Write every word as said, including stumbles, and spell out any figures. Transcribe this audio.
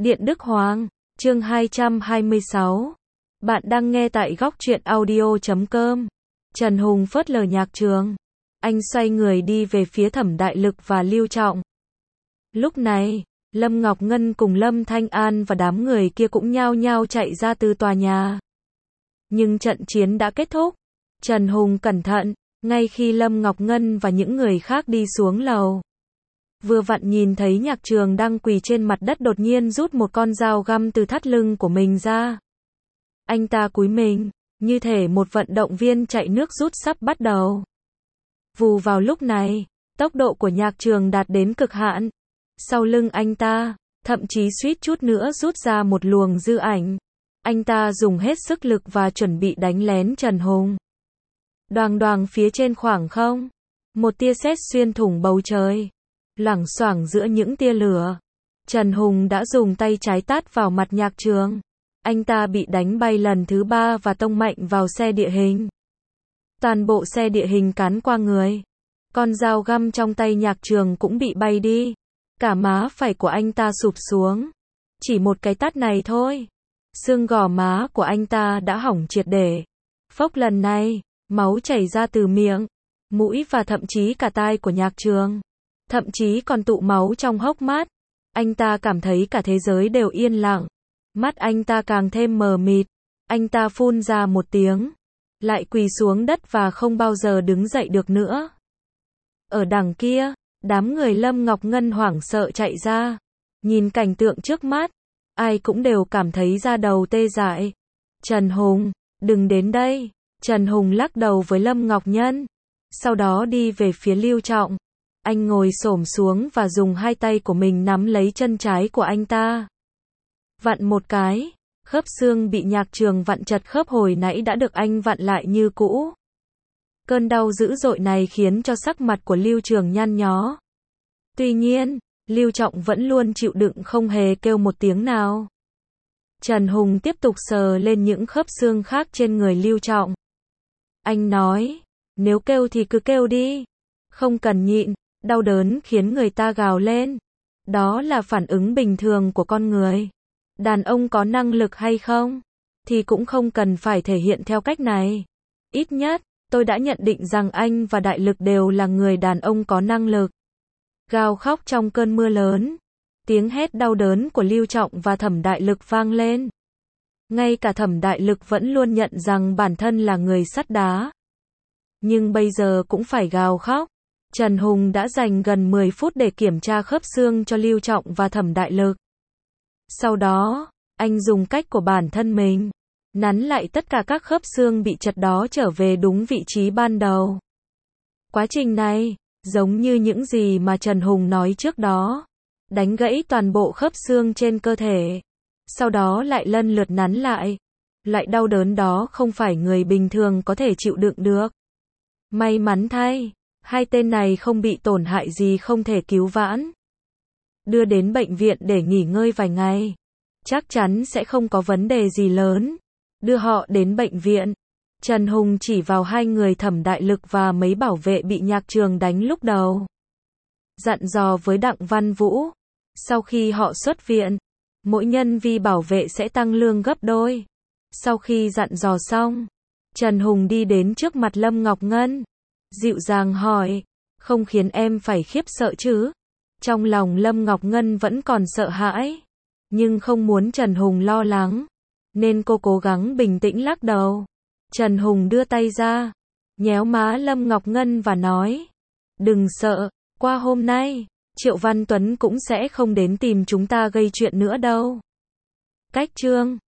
Điện Đức Hoàng, chương hai trăm hai mươi sáu. Bạn đang nghe tại góc truyện audio chấm com. Trần Hùng phớt lờ Nhạc Trường. Anh xoay người đi về phía Thẩm Đại Lực và Lưu Trọng. Lúc này, Lâm Ngọc Ngân cùng Lâm Thanh An và đám người kia cũng nhao nhao chạy ra từ tòa nhà. Nhưng trận chiến đã kết thúc. Trần Hùng cẩn thận, ngay khi Lâm Ngọc Ngân và những người khác đi xuống lầu. Vừa vặn nhìn thấy Nhạc Trường đang quỳ trên mặt đất, đột nhiên rút một con dao găm từ thắt lưng của mình ra. Anh ta cúi mình, như thể một vận động viên chạy nước rút sắp bắt đầu. Vù, vào lúc này, tốc độ của Nhạc Trường đạt đến cực hạn. Sau lưng anh ta, thậm chí suýt chút nữa rút ra một luồng dư ảnh. Anh ta dùng hết sức lực và chuẩn bị đánh lén Trần Hùng. Đoàng đoàng phía trên khoảng không, một tia sét xuyên thủng bầu trời. Loảng xoảng giữa những tia lửa, Trần Hùng đã dùng tay trái tát vào mặt Nhạc Trường. Anh ta bị đánh bay lần thứ ba và tông mạnh vào xe địa hình. Toàn bộ xe địa hình cán qua người. Con dao găm trong tay Nhạc Trường cũng bị bay đi. Cả má phải của anh ta sụp xuống. Chỉ một cái tát này thôi, xương gò má của anh ta đã hỏng triệt để. Phốc, lần này, máu chảy ra từ miệng, mũi và thậm chí cả tai của Nhạc Trường. Thậm chí còn tụ máu trong hốc mắt. Anh ta cảm thấy cả thế giới đều yên lặng. Mắt anh ta càng thêm mờ mịt. Anh ta phun ra một tiếng, lại quỳ xuống đất và không bao giờ đứng dậy được nữa. Ở đằng kia, đám người Lâm Ngọc Ngân hoảng sợ chạy ra. Nhìn cảnh tượng trước mắt, ai cũng đều cảm thấy da đầu tê dại. Trần Hùng, đừng đến đây. Trần Hùng lắc đầu với Lâm Ngọc Nhân. Sau đó đi về phía Lưu Trọng. Anh ngồi xổm xuống và dùng hai tay của mình nắm lấy chân trái của anh ta. Vặn một cái, khớp xương bị Nhạc Trường vặn chật khớp hồi nãy đã được anh vặn lại như cũ. Cơn đau dữ dội này khiến cho sắc mặt của Lưu Trường nhăn nhó. Tuy nhiên, Lưu Trọng vẫn luôn chịu đựng, không hề kêu một tiếng nào. Trần Hùng tiếp tục sờ lên những khớp xương khác trên người Lưu Trọng. Anh nói, nếu kêu thì cứ kêu đi, không cần nhịn. Đau đớn khiến người ta gào lên. Đó là phản ứng bình thường của con người. Đàn ông có năng lực hay không, thì cũng không cần phải thể hiện theo cách này. Ít nhất, tôi đã nhận định rằng anh và Đại Lực đều là người đàn ông có năng lực. Gào khóc trong cơn mưa lớn. Tiếng hét đau đớn của Lưu Trọng và Thẩm Đại Lực vang lên. Ngay cả Thẩm Đại Lực vẫn luôn nhận rằng bản thân là người sắt đá. Nhưng bây giờ cũng phải gào khóc. Trần Hùng đã dành gần mười phút để kiểm tra khớp xương cho Lưu Trọng và Thẩm Đại Lực. Sau đó, anh dùng cách của bản thân mình, nắn lại tất cả các khớp xương bị chật đó trở về đúng vị trí ban đầu. Quá trình này, giống như những gì mà Trần Hùng nói trước đó, đánh gãy toàn bộ khớp xương trên cơ thể. Sau đó lại lần lượt nắn lại. Loại đau đớn đó không phải người bình thường có thể chịu đựng được. May mắn thay, hai tên này không bị tổn hại gì không thể cứu vãn. Đưa đến bệnh viện để nghỉ ngơi vài ngày. Chắc chắn sẽ không có vấn đề gì lớn. Đưa họ đến bệnh viện. Trần Hùng chỉ vào hai người Thẩm Đại Lực và mấy bảo vệ bị Nhạc Trường đánh lúc đầu. Dặn dò với Đặng Văn Vũ. Sau khi họ xuất viện, mỗi nhân viên bảo vệ sẽ tăng lương gấp đôi. Sau khi dặn dò xong, Trần Hùng đi đến trước mặt Lâm Ngọc Ngân. Dịu dàng hỏi, không khiến em phải khiếp sợ chứ? Trong lòng Lâm Ngọc Ngân vẫn còn sợ hãi, nhưng không muốn Trần Hùng lo lắng, nên cô cố gắng bình tĩnh lắc đầu. Trần Hùng đưa tay ra, nhéo má Lâm Ngọc Ngân và nói, đừng sợ, qua hôm nay, Triệu Văn Tuấn cũng sẽ không đến tìm chúng ta gây chuyện nữa đâu. Cách chương